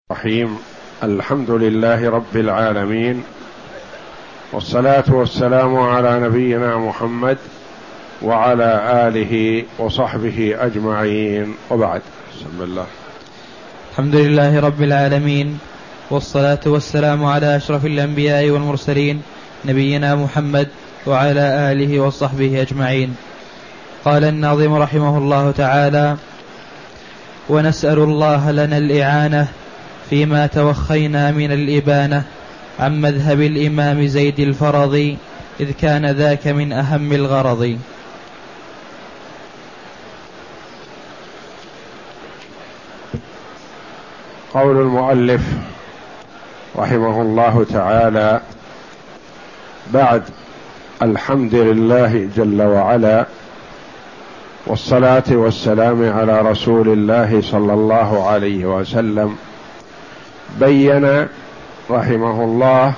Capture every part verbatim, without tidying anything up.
الرحيم. الحمد لله رب العالمين، والصلاة والسلام على نبينا محمد وعلى آله وصحبه أجمعين، وبعد. بسم الله. الحمد لله رب العالمين، والصلاة والسلام على أشرف الأنبياء والمرسلين نبينا محمد وعلى آله وصحبه أجمعين. قال الناظم رحمه الله تعالى: ونسأل الله لنا الإعانة فيما توخينا من الإبانة عن مذهب الإمام زيد الفرضي، إذ كان ذاك من أهم الغرض. قول المؤلف رحمه الله تعالى: بعد الحمد لله جل وعلا، والصلاة والسلام على رسول الله صلى الله عليه وسلم، بين رحمه الله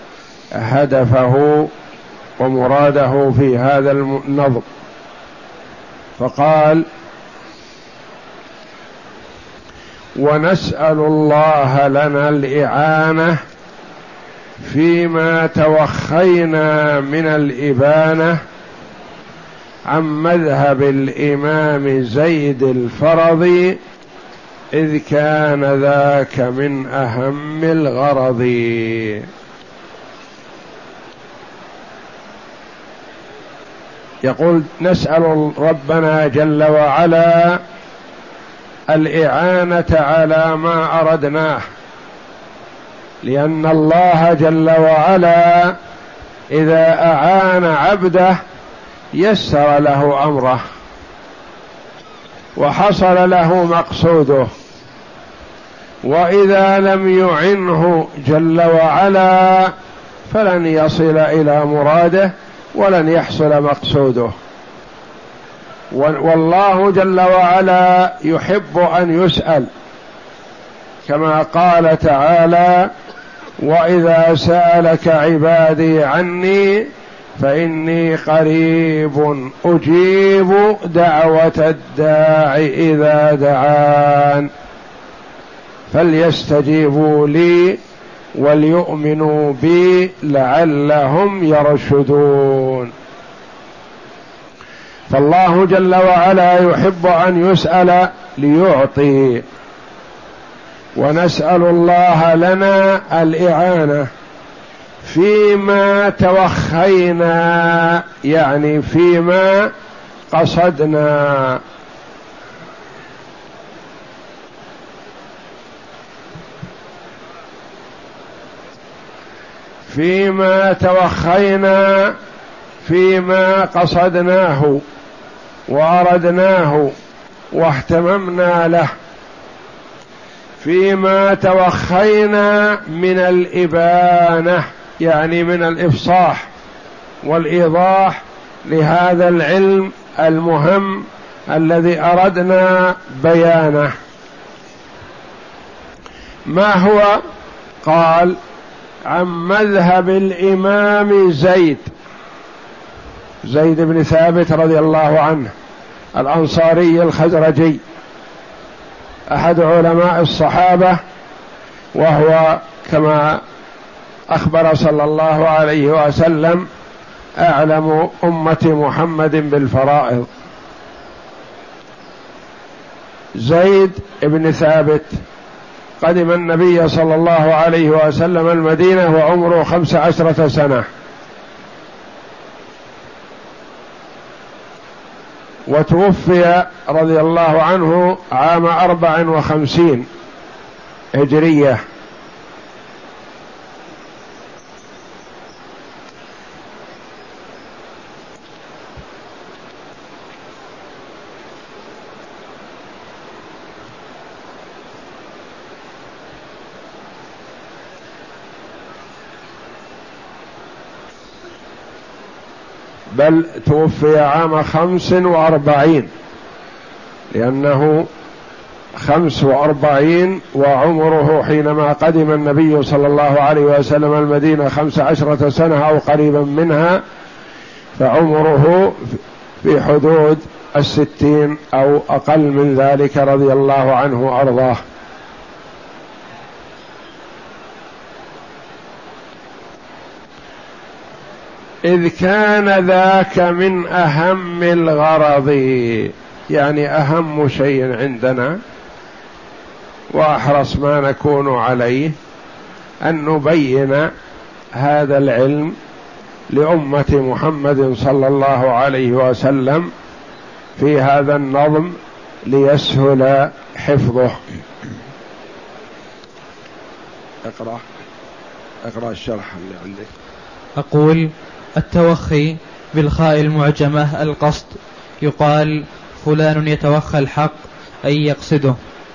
هدفه ومراده في هذا النظم، فقال: ونسأل الله لنا الإعانة فيما توخينا من الإبانة عن مذهب الإمام زيد الفرضي، إذ كان ذاك من أهم الغرض. يقول: نسأل ربنا جل وعلا الإعانة على ما أردناه، لأن الله جل وعلا إذا أعان عبده يسر له أمره وحصل له مقصوده، وإذا لم يعنه جل وعلا فلن يصل إلى مراده ولن يحصل مقصوده. والله جل وعلا يحب أن يسأل، كما قال تعالى: وإذا سألك عبادي عني فإني قريب أجيب دعوة الداع إذا دعان فليستجيبوا لي وليؤمنوا بي لعلهم يرشدون. فالله جل وعلا يحب أن يسأل ليعطي، ونسأل الله لنا الإعانة فيما توخينا، يعني فيما قصدنا. فيما توخينا، فيما قصدناه وأردناه واهتممنا له، فيما توخينا من الإبانة، يعني من الإفصاح والإيضاح لهذا العلم المهم الذي أردنا بيانه. ما هو؟ قال: عن مذهب الإمام زيد زيد بن ثابت رضي الله عنه الأنصاري الخزرجي، أحد علماء الصحابة، وهو كما أخبر صلى الله عليه وسلم أعلم أمة محمد بالفرائض. زيد بن ثابت قدم النبي صلى الله عليه وسلم المدينة وعمره خمس عشرة سنة، وتوفي رضي الله عنه عام أربع وخمسين هجرية. بل توفي عام خمس وأربعين، لأنه خمس وأربعين وعمره حينما قدم النبي صلى الله عليه وسلم المدينة خمس عشرة سنة أو قريبا منها، فعمره في حدود الستين أو أقل من ذلك رضي الله عنه وأرضاه. إذ كان ذاك من أهم الغرض، يعني أهم شيء عندنا وأحرص ما نكون عليه أن نبين هذا العلم لأمة محمد صلى الله عليه وسلم في هذا النظم ليسهل حفظه. اقرأ اقرأ الشرح اللي عندك. أقول: التوخي بالخاء المعجمة القصد، يقال فلان يتوخى الحق أي يقصده،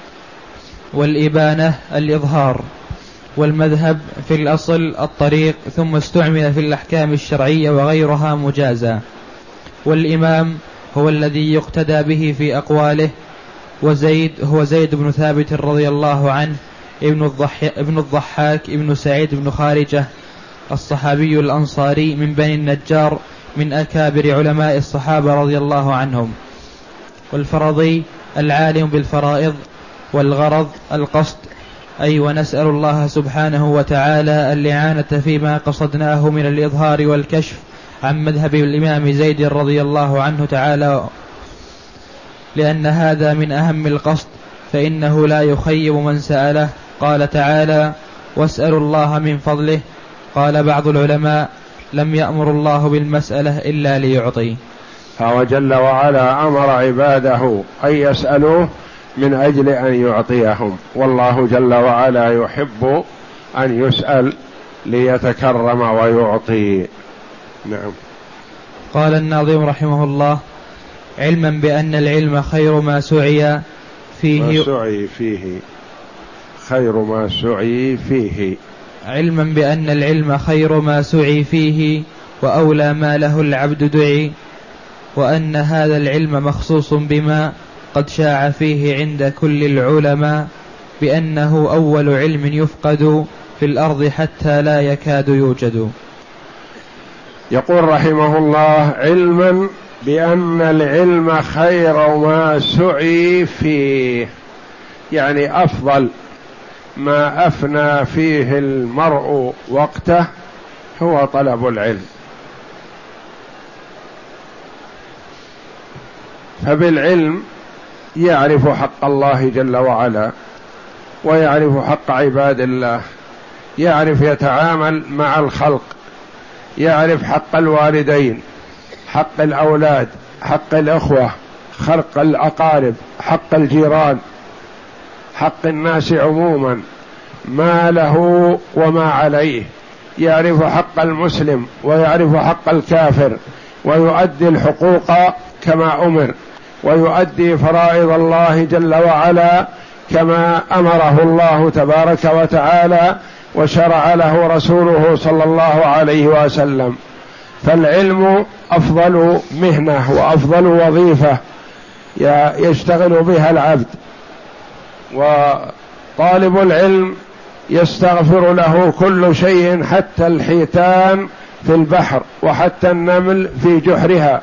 والإبانة الإظهار، والمذهب في الأصل الطريق، ثم استعمل في الأحكام الشرعية وغيرها مجازا، والإمام هو الذي يقتدى به في أقواله، وزيد هو زيد بن ثابت رضي الله عنه ابن, الضحي ابن الضحاك ابن سعيد بن خارجة الصحابي الأنصاري من بني النجار من أكابر علماء الصحابة رضي الله عنهم. والفرضي العالم بالفرائض، والغرض القصد، أي ونسأل الله سبحانه وتعالى الإعانة فيما قصدناه من الإظهار والكشف عن مذهب الإمام زيد رضي الله عنه تعالى، لأن هذا من أهم القصد، فإنه لا يخيب من سأله. قال تعالى: واسألوا الله من فضله. قال بعض العلماء: لم يأمر الله بالمسألة إلا ليعطي. فهو جل وعلا أمر عباده أن يسألوه من أجل أن يعطيهم، والله جل وعلا يحب أن يسأل ليتكرم ويعطي. نعم. قال الناظم رحمه الله: علما بأن العلم خير ما سعي فيه ما سعي فيه خير ما سعي فيه علما بأن العلم خير ما سعي فيه وأولى ما له العبد دعي، وأن هذا العلم مخصوص بما قد شاع فيه عند كل العلماء، بأنه أول علم يفقد في الأرض حتى لا يكاد يوجد. يقول رحمه الله: علما بأن العلم خير ما سعي فيه، يعني أفضل ما أفنى فيه المرء وقته هو طلب العلم. فبالعلم يعرف حق الله جل وعلا، ويعرف حق عباد الله، يعرف يتعامل مع الخلق، يعرف حق الوالدين، حق الأولاد، حق الأخوة، حق الأقارب، حق الجيران، حق الناس عموما، ما له وما عليه، يعرف حق المسلم ويعرف حق الكافر، ويؤدي الحقوق كما أمر، ويؤدي فرائض الله جل وعلا كما أمره الله تبارك وتعالى وشرع له رسوله صلى الله عليه وسلم. فالعلم أفضل مهنة وأفضل وظيفة يشتغل بها العبد، وطالب العلم يستغفر له كل شيء حتى الحيتان في البحر وحتى النمل في جحرها.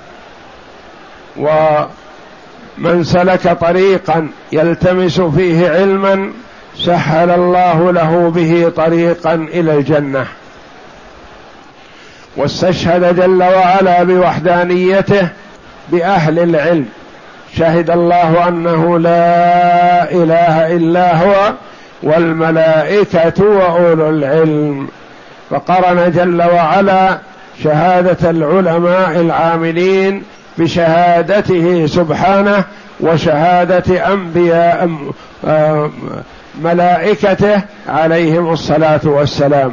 ومن سلك طريقا يلتمس فيه علما سهل الله له به طريقا إلى الجنة. واستشهد جل وعلا بوحدانيته بأهل العلم، شهد الله أنه لا إله إلا هو والملائكة وأولو العلم، فقرن جل وعلا شهادة العلماء العاملين بشهادته سبحانه وشهادة أنبياء ملائكته عليهم الصلاة والسلام.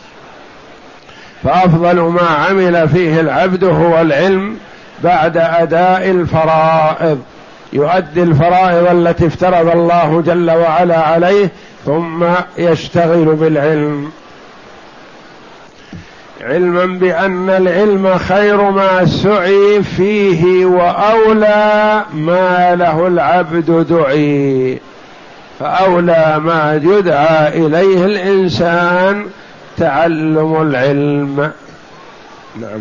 فأفضل ما عمل فيه العبد هو العلم بعد أداء الفرائض، يؤدي الفرائض التي افترض الله جل وعلا عليه ثم يشتغل بالعلم. علما بأن العلم خير ما سعي فيه وأولى ما له العبد دعي، فأولى ما يدعى إليه الإنسان تعلم العلم. نعم.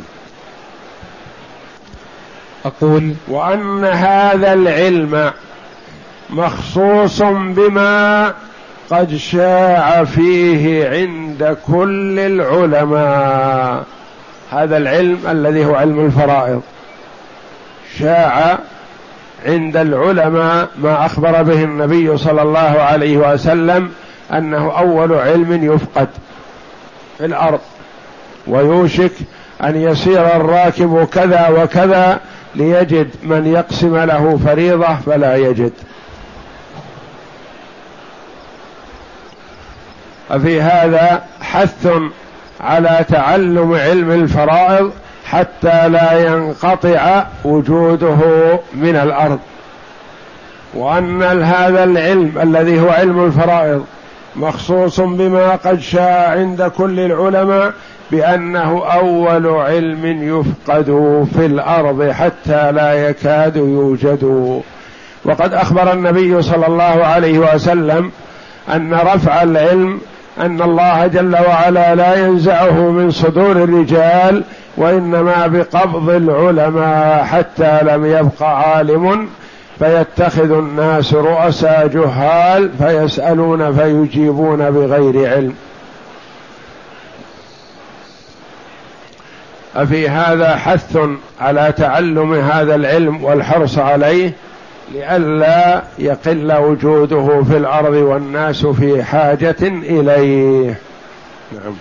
أقول: وأن هذا العلم مخصوص بما قد شاع فيه عند كل العلماء، هذا العلم الذي هو علم الفرائض. شاع عند العلماء ما أخبر به النبي صلى الله عليه وسلم أنه أول علم يفقد في الأرض، ويوشك أن يسير الراكب كذا وكذا ليجد من يقسم له فريضة فلا يجد. ففي هذا حث على تعلم علم الفرائض حتى لا ينقطع وجوده من الأرض، وأن هذا العلم الذي هو علم الفرائض مخصوص بما قد شاء عند كل العلماء بأنه أول علم يفقد في الأرض حتى لا يكاد يوجد. وقد أخبر النبي صلى الله عليه وسلم أن رفع العلم أن الله جل وعلا لا ينزعه من صدور الرجال، وإنما بقبض العلماء حتى لم يبق عالم فيتخذ الناس رؤساء جهال فيسألون فيجيبون بغير علم. أفي هذا حث على تعلم هذا العلم والحرص عليه لئلا يقل وجوده في الأرض والناس في حاجة إليه. نعم.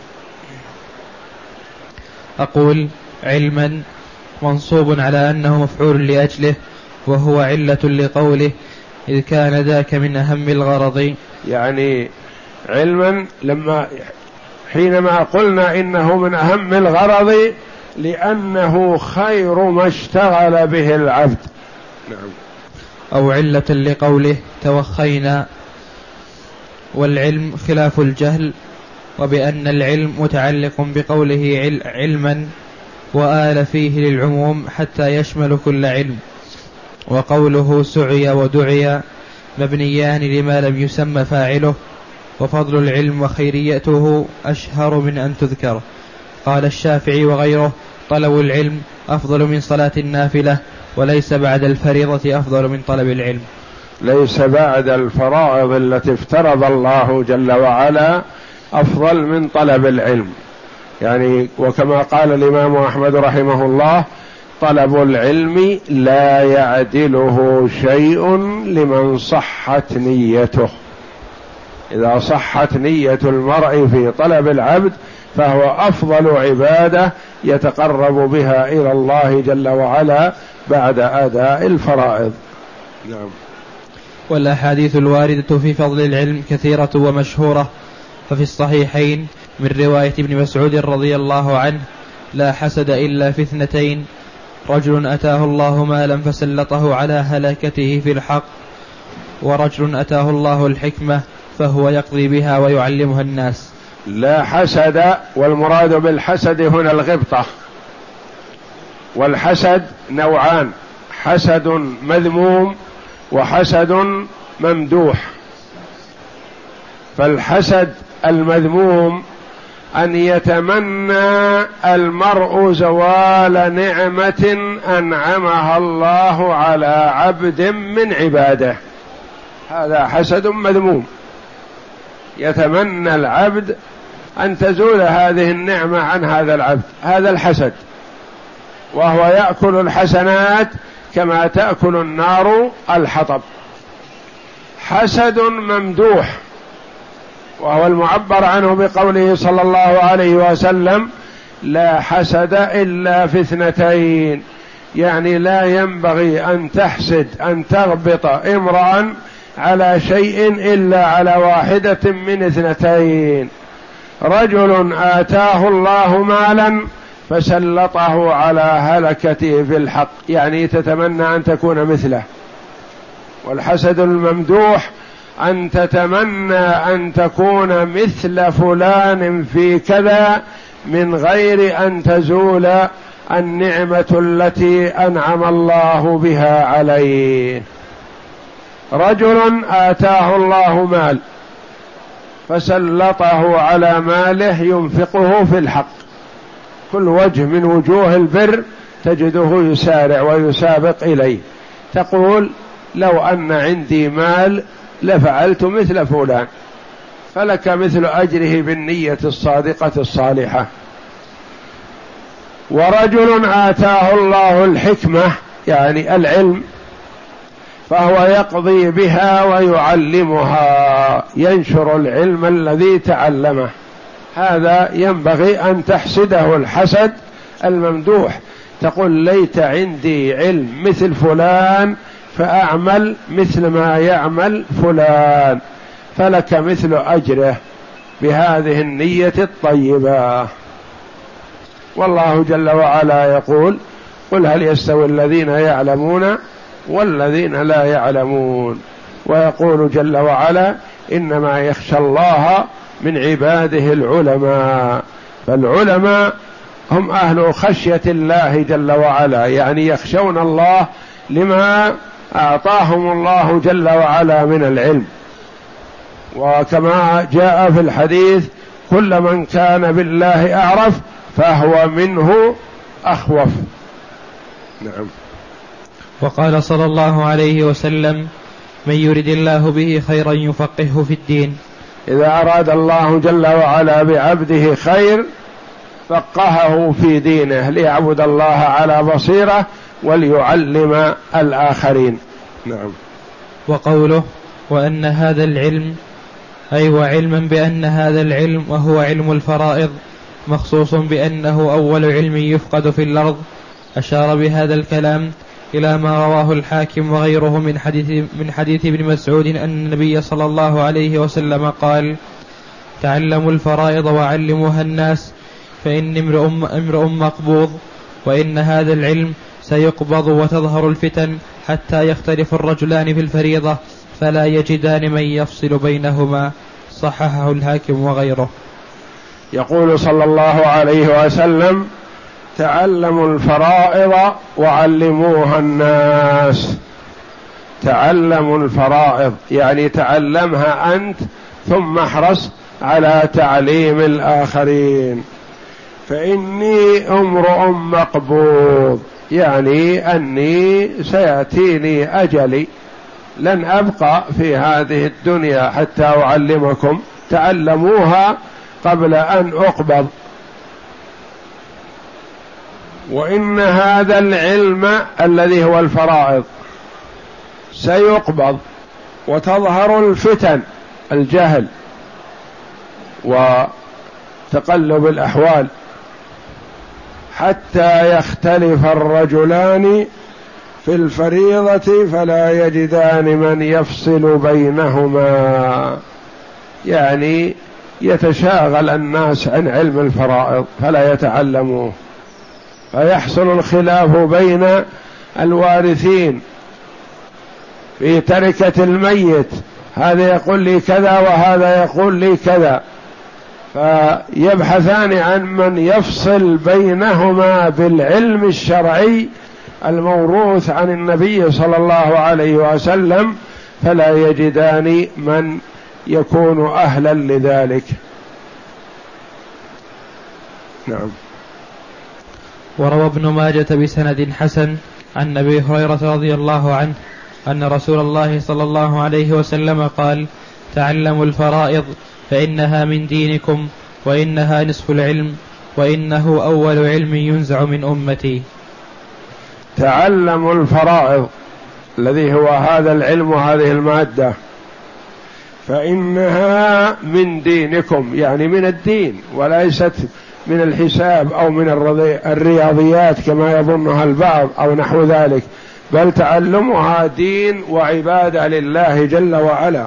أقول علما منصوب على أنه مفعول لأجله، وهو علة لقوله إذ كان ذاك من أهم الغرض. يعني علما لما حينما قلنا إنه من أهم الغرض لأنه خير ما اشتغل به العبد. نعم. أو علة لقوله توخينا، والعلم خلاف الجهل، وبأن العلم متعلق بقوله علما وآل فيه للعموم حتى يشمل كل علم، وقوله سعي ودعي مبنيان لما لم يسمى فاعله، وفضل العلم وخيريته أشهر من أن تذكر. قال الشافعي وغيره طلب العلم أفضل من صلاة النافلة، وليس بعد الفريضة أفضل من طلب العلم. ليس بعد الفرائض التي افترض الله جل وعلا أفضل من طلب العلم. يعني وكما قال الإمام أحمد رحمه الله طلب العلم لا يعدله شيء لمن صحت نيته. إذا صحت نية المرء في طلب العبد فهو أفضل عبادة يتقرب بها إلى الله جل وعلا بعد أداء الفرائض. نعم. والأحاديث الواردة في فضل العلم كثيرة ومشهورة، ففي الصحيحين من رواية ابن مسعود رضي الله عنه لا حسد إلا في اثنتين: رجل أتاه الله مالا فسلطه على هلاكته في الحق، ورجل أتاه الله الحكمة فهو يقضي بها ويعلمها الناس. لا حسد، والمراد بالحسد هنا الغبطة. والحسد نوعان: حسد مذموم وحسد ممدوح. فالحسد المذموم أن يتمنى المرء زوال نعمة أنعمها الله على عبد من عباده، هذا حسد مذموم. يتمنى العبد أن تزول هذه النعمة عن هذا العبد، هذا الحسد، وهو يأكل الحسنات كما تأكل النار الحطب. حسد ممدوح وهو المعبر عنه بقوله صلى الله عليه وسلم: لا حسد إلا في اثنتين، يعني لا ينبغي أن تحسد أن تغبط امرأ على شيء إلا على واحدة من اثنتين: رجل آتاه الله مالا فسلطه على هلكته في الحق، يعني تتمنى أن تكون مثله. والحسد الممدوح أن تتمنى أن تكون مثل فلان في كذا من غير أن تزول النعمة التي أنعم الله بها عليه. رجل آتاه الله مال فسلطه على ماله ينفقه في الحق، كل وجه من وجوه البر تجده يسارع ويسابق إليه، تقول: لو أن عندي مال لفعلت مثل فلان، فلك مثل أجره بالنية الصادقة الصالحة. ورجل آتاه الله الحكمة يعني العلم فهو يقضي بها ويعلمها، ينشر العلم الذي تعلمه. هذا ينبغي أن تحسده الحسد الممدوح، تقول ليت عندي علم مثل فلان فأعمل مثل ما يعمل فلان، فلك مثل أجره بهذه النية الطيبة. والله جل وعلا يقول قل هل يستوي الذين يعلمون والذين لا يعلمون، ويقول جل وعلا إنما يخشى الله من عباده العلماء، فالعلماء هم أهل خشية الله جل وعلا، يعني يخشون الله لما أعطاهم الله جل وعلا من العلم. وكما جاء في الحديث كل من كان بالله أعرف فهو منه أخوف. نعم. وقال صلى الله عليه وسلم من يرد الله به خيرا يفقهه في الدين. إذا أراد الله جل وعلا بعبده خير فقهه في دينه ليعبد الله على بصيرة وليعلم الآخرين. نعم. وقوله وأن هذا العلم أي وعلما بأن هذا العلم وهو علم الفرائض مخصوص بأنه أول علم يفقد في الأرض، أشار بهذا الكلام إلى ما رواه الحاكم وغيره من حديث, من حديث ابن مسعود أن النبي صلى الله عليه وسلم قال تعلموا الفرائض وعلموها الناس فإن امرؤ امرؤ مقبوض، وإن هذا العلم سيقبض وتظهر الفتن حتى يختلف الرجلان في الفريضة فلا يجدان من يفصل بينهما، صححه الحاكم وغيره. يقول صلى الله عليه وسلم تعلموا الفرائض وعلموها الناس. تعلموا الفرائض يعني تعلمها أنت ثم احرص على تعليم الآخرين. فإني امرؤ مقبوض يعني أني سيأتيني أجلي لن أبقى في هذه الدنيا حتى أعلمكم، تعلموها قبل أن أقبض. وإن هذا العلم الذي هو الفرائض سيقبض وتظهر الفتن الجهل وتقلب الأحوال حتى يختلف الرجلان في الفريضة فلا يجدان من يفصل بينهما، يعني يتشاغل الناس عن علم الفرائض فلا يتعلموه، فيحصل الخلاف بين الوارثين في تركة الميت، هذا يقول لي كذا وهذا يقول لي كذا، فيبحثان عن من يفصل بينهما بالعلم الشرعي الموروث عن النبي صلى الله عليه وسلم، فلا يجدان من يكون أهلا لذلك. نعم. وروى ابن ماجة بسند حسن عن أبي هريرة رضي الله عنه أن رسول الله صلى الله عليه وسلم قال تعلموا الفرائض فإنها من دينكم وإنها نصف العلم وإنه أول علم ينزع من أمتي. تعلموا الفرائض الذي هو هذا العلم وهذه المادة فإنها من دينكم يعني من الدين وليست من الحساب أو من الرياضيات كما يظنها البعض أو نحو ذلك، بل تعلمها دين وعبادة لله جل وعلا.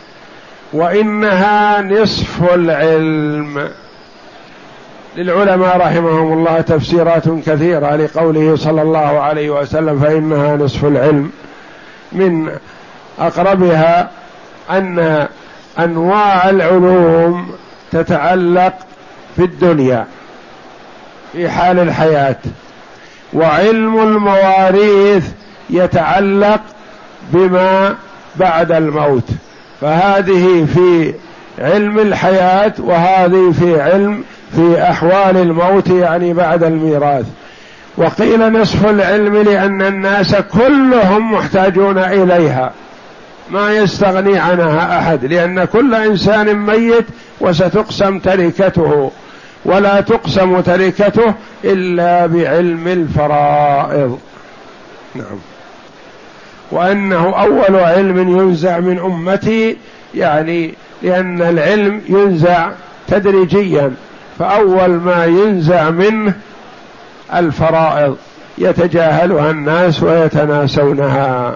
وإنها نصف العلم. للعلماء رحمهم الله تفسيرات كثيرة لقوله صلى الله عليه وسلم فإنها نصف العلم، من أقربها أن أنواع العلوم تتعلق في الدنيا في حال الحياة، وعلم المواريث يتعلق بما بعد الموت، فهذه في علم الحياة وهذه في علم في أحوال الموت يعني بعد الميراث. وقيل نصف العلم لأن الناس كلهم محتاجون إليها ما يستغني عنها أحد، لأن كل إنسان ميت وستقسم تركته، ولا تقسم تركته إلا بعلم الفرائض. نعم. وأنه أول علم ينزع من أمتي، يعني لأن العلم ينزع تدريجيا، فأول ما ينزع منه الفرائض يتجاهلها الناس ويتناسونها.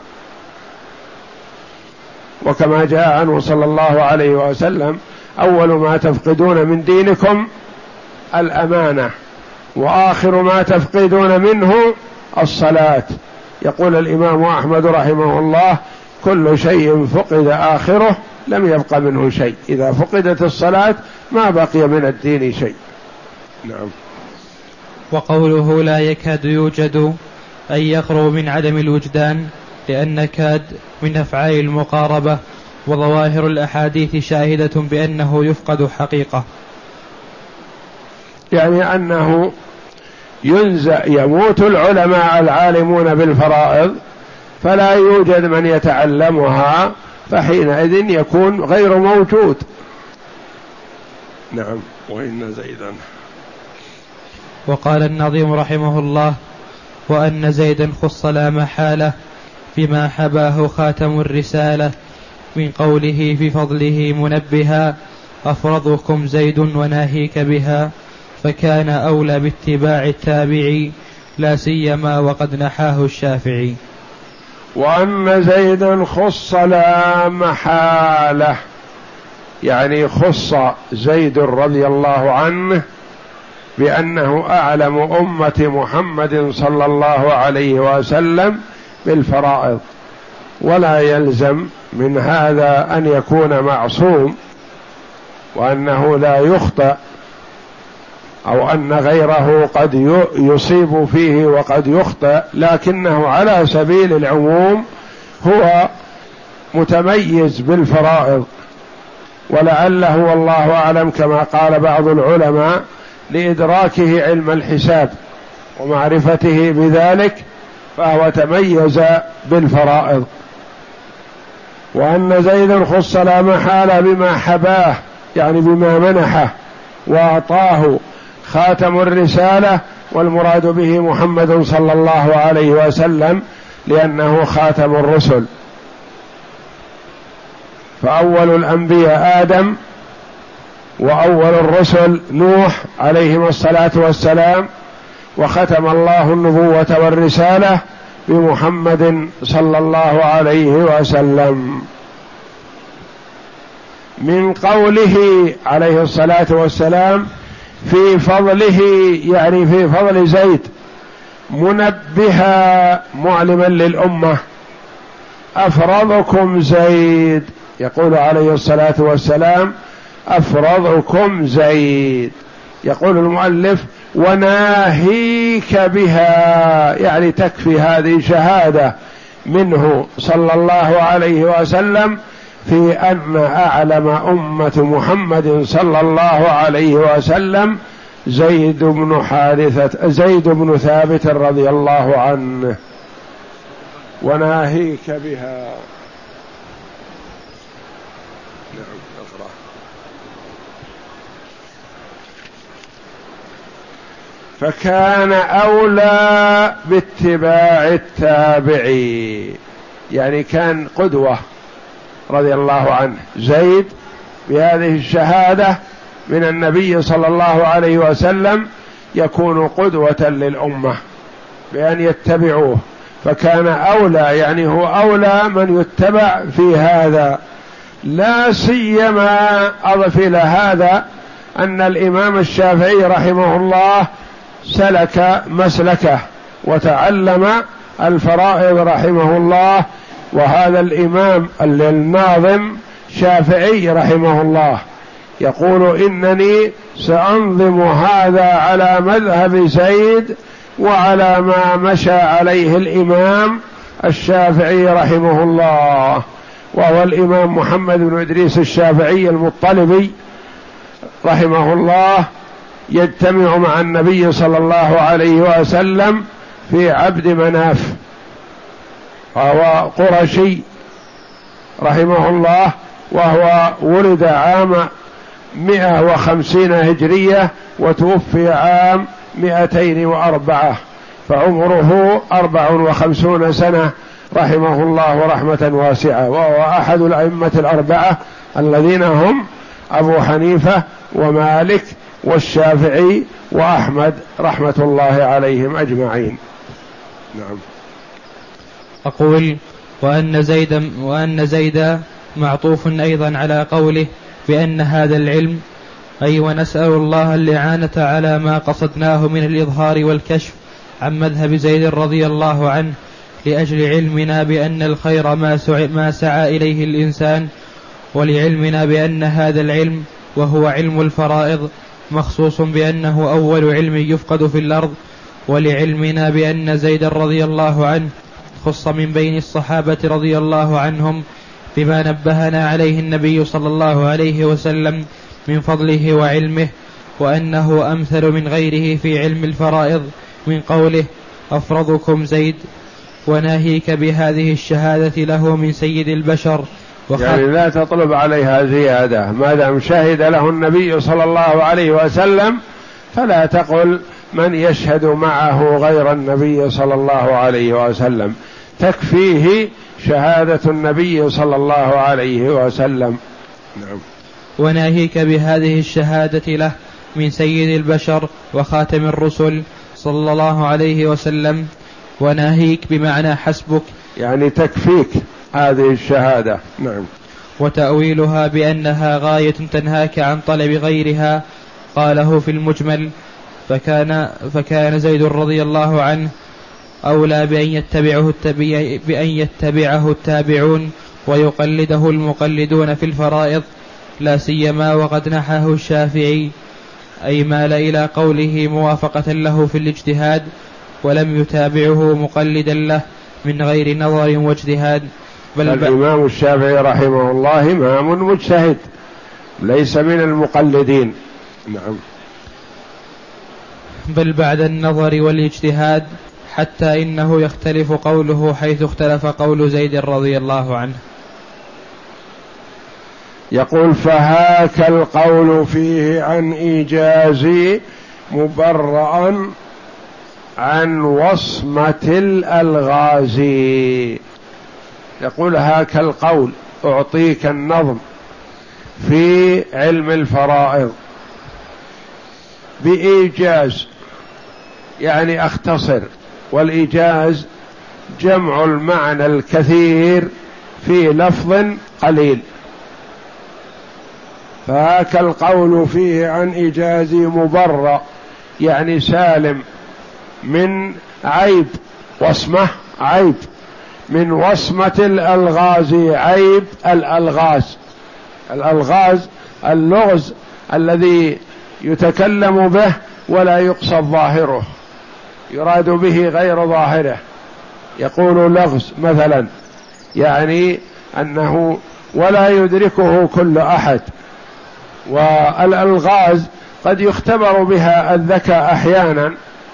وكما جاء عنه صلى الله عليه وسلم: أول ما تفقدون من دينكم الأمانة، وآخر ما تفقدون منه الصلاة. يقول الإمام أحمد رحمه الله: كل شيء فقد آخره لم يبق منه شيء. إذا فقدت الصلاة ما بقي من الدين شيء. نعم. وقوله لا يكاد يوجد أي يخرج من عدم الوجدان، لأن كاد من أفعال المقاربة، وظواهر الأحاديث شاهدة بأنه يفقد حقيقة، يعني أنه ينزع، يموت العلماء العالمون بالفرائض فلا يوجد من يتعلمها، فحينئذ يكون غير موجود. نعم. وإن زيدا. وقال النظيم رحمه الله: وأن زيدا خص لا محالة بما حباه خاتم الرسالة، من قوله في فضله منبها: أفرضكم زيد وناهيك بها، فكان أولى باتباع التابعي، لا سيما وقد نحاه الشافعي. وأن زيدا خص لا محالة، يعني خص زيد رضي الله عنه بأنه أعلم أمة محمد صلى الله عليه وسلم بالفرائض، ولا يلزم من هذا أن يكون معصوم وأنه لا يخطئ، أو أن غيره قد يصيب فيه وقد يخطئ، لكنه على سبيل العموم هو متميز بالفرائض، ولعله والله أعلم كما قال بعض العلماء لإدراكه علم الحساب ومعرفته بذلك، فهو تميز بالفرائض. وأن زيدا خص لا محالة بما حباه، يعني بما منحه وأعطاه خاتم الرسالة، والمراد به محمد صلى الله عليه وسلم لأنه خاتم الرسل. فأول الأنبياء آدم، وأول الرسل نوح عليهم الصلاة والسلام، وختم الله النبوة والرسالة بمحمد صلى الله عليه وسلم. من قوله عليه الصلاة والسلام في فضله، يعني في فضل زيد، منبها معلما للأمة: أفرضكم زيد. يقول عليه الصلاة والسلام: أفرضكم زيد. يقول المؤلف: وناهيك بها، يعني تكفي هذه شهادة منه صلى الله عليه وسلم في أن أعلم أمة محمد صلى الله عليه وسلم زيد بن حارثة زيد بن ثابت رضي الله عنه. وناهيك بها. نعم. أقرأ. فكان أولى باتباع التابعي، يعني كان قدوة رضي الله عنه زيد بهذه الشهادة من النبي صلى الله عليه وسلم، يكون قدوة للأمة بأن يتبعوه، فكان أولى، يعني هو أولى من يتبع في هذا. لا سيما أضف إلى هذا أن الإمام الشافعي رحمه الله سلك مسلكه وتعلم الفرائض رحمه الله، وهذا الإمام الناظم شافعي رحمه الله يقول: إنني سأنظم هذا على مذهب زيد وعلى ما مشى عليه الإمام الشافعي رحمه الله، وهو الإمام محمد بن إدريس الشافعي المطلبي رحمه الله، يجتمع مع النبي صلى الله عليه وسلم في عبد مناف، وهو قرشي رحمه الله، وهو ولد عام مئة وخمسين هجرية وتوفي عام مئتين وأربعة، فعمره أربع وخمسون سنة رحمه الله رحمة واسعة، وهو أحد الأئمة الأربعة الذين هم أبو حنيفة ومالك والشافعي وأحمد رحمة الله عليهم أجمعين. نعم. أقول وأن زيد وأن زيد معطوف أيضا على قوله بأن هذا العلم، أي ونسأل الله الإعانة على ما قصدناه من الإظهار والكشف عن مذهب زيد رضي الله عنه، لأجل علمنا بأن الخير ما سعى إليه الإنسان، ولعلمنا بأن هذا العلم وهو علم الفرائض مخصوص بأنه أول علم يفقد في الأرض، ولعلمنا بأن زيد رضي الله عنه خص من بين الصحابة رضي الله عنهم بما نبهنا عليه النبي صلى الله عليه وسلم من فضله وعلمه، وأنه أمثل من غيره في علم الفرائض من قوله أفرضكم زيد، وناهيك بهذه الشهادة له من سيد البشر. يعني لا تطلب عليها زيادة، ما دام شهد له النبي صلى الله عليه وسلم فلا تقل من يشهد معه غير النبي صلى الله عليه وسلم، تكفيه شهادة النبي صلى الله عليه وسلم. نعم. وناهيك بهذه الشهادة له من سيد البشر وخاتم الرسل صلى الله عليه وسلم. وناهيك بمعنى حسبك، يعني تكفيك هذه الشهادة. نعم. وتأويلها بأنها غاية تنهاك عن طلب غيرها قاله في المجمل، فكان, فكان زيد رضي الله عنه أولى بأن يتبعه, بأن يتبعه التابعون ويقلده المقلدون في الفرائض، لا سيما وقد نحاه الشافعي، أي مال إلى قوله موافقة له في الاجتهاد، ولم يتابعه مقلدا له من غير نظر واجتهاد. بل الإمام الشافعي رحمه الله إمام مجتهد ليس من المقلدين. نعم. بل بعد النظر والاجتهاد، حتى إنه يختلف قوله حيث اختلف قول زيد رضي الله عنه. يقول فهاك القول فيه عن إيجازي مبرأ عن وصمة الألغاز. يقول هاك القول، أعطيك النظم في علم الفرائض بإيجاز، يعني أختصر، والإيجاز جمع المعنى الكثير في لفظ قليل. فهاك القول فيه عن إيجازي مبرأ، يعني سالم من عيب وصمة، عيب من وصمة الألغاز، عيب الألغاز. الألغاز اللغز الذي يتكلم به ولا يقصد ظاهره، يراد به غير ظاهره. يقول لغز مثلا، يعني أنه ولا يدركه كل أحد. والألغاز قد يختبر بها الذكاء أحيانا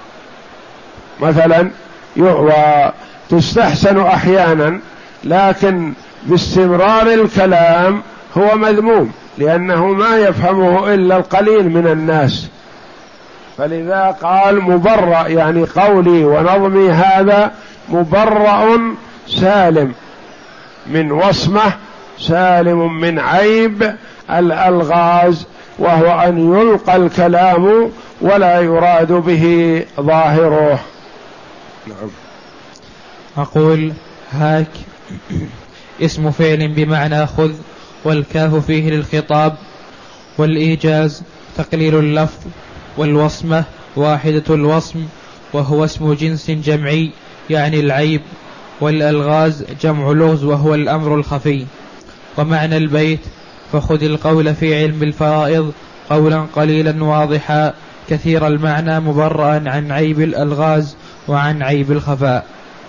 مثلا، وتستحسن أحيانا، لكن باستمرار الكلام هو مذموم، لأنه ما يفهمه إلا القليل من الناس. فلذا قال مبرأ، يعني قولي ونظمي هذا مبرأ سالم من وصمة، سالم من عيب الألغاز، وهو أن يلقى الكلام ولا يراد به ظاهره. نعم. أقول هاك اسم فعل بمعنى خذ، والكاف فيه للخطاب، والإيجاز تقليل اللفظ، والوصمة واحدة الوصم وهو اسم جنس جمعي يعني العيب، والألغاز جمع لغز وهو الأمر الخفي. ومعنى البيت فخذ القول في علم الفرائض قولا قليلا واضحا كثير المعنى مبرأ عن عيب الألغاز وعن عيب الخفاء.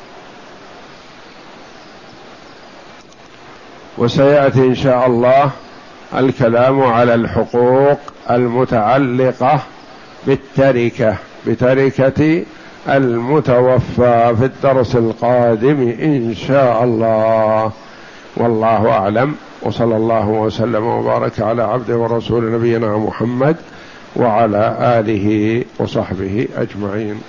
وسيأتي إن شاء الله الكلام على الحقوق المتعلقة بالتركة، بتركة المتوفى في الدرس القادم إن شاء الله، والله أعلم. وصلى الله وسلم وبارك على عبده ورسول نبينا محمد وعلى آله وصحبه أجمعين.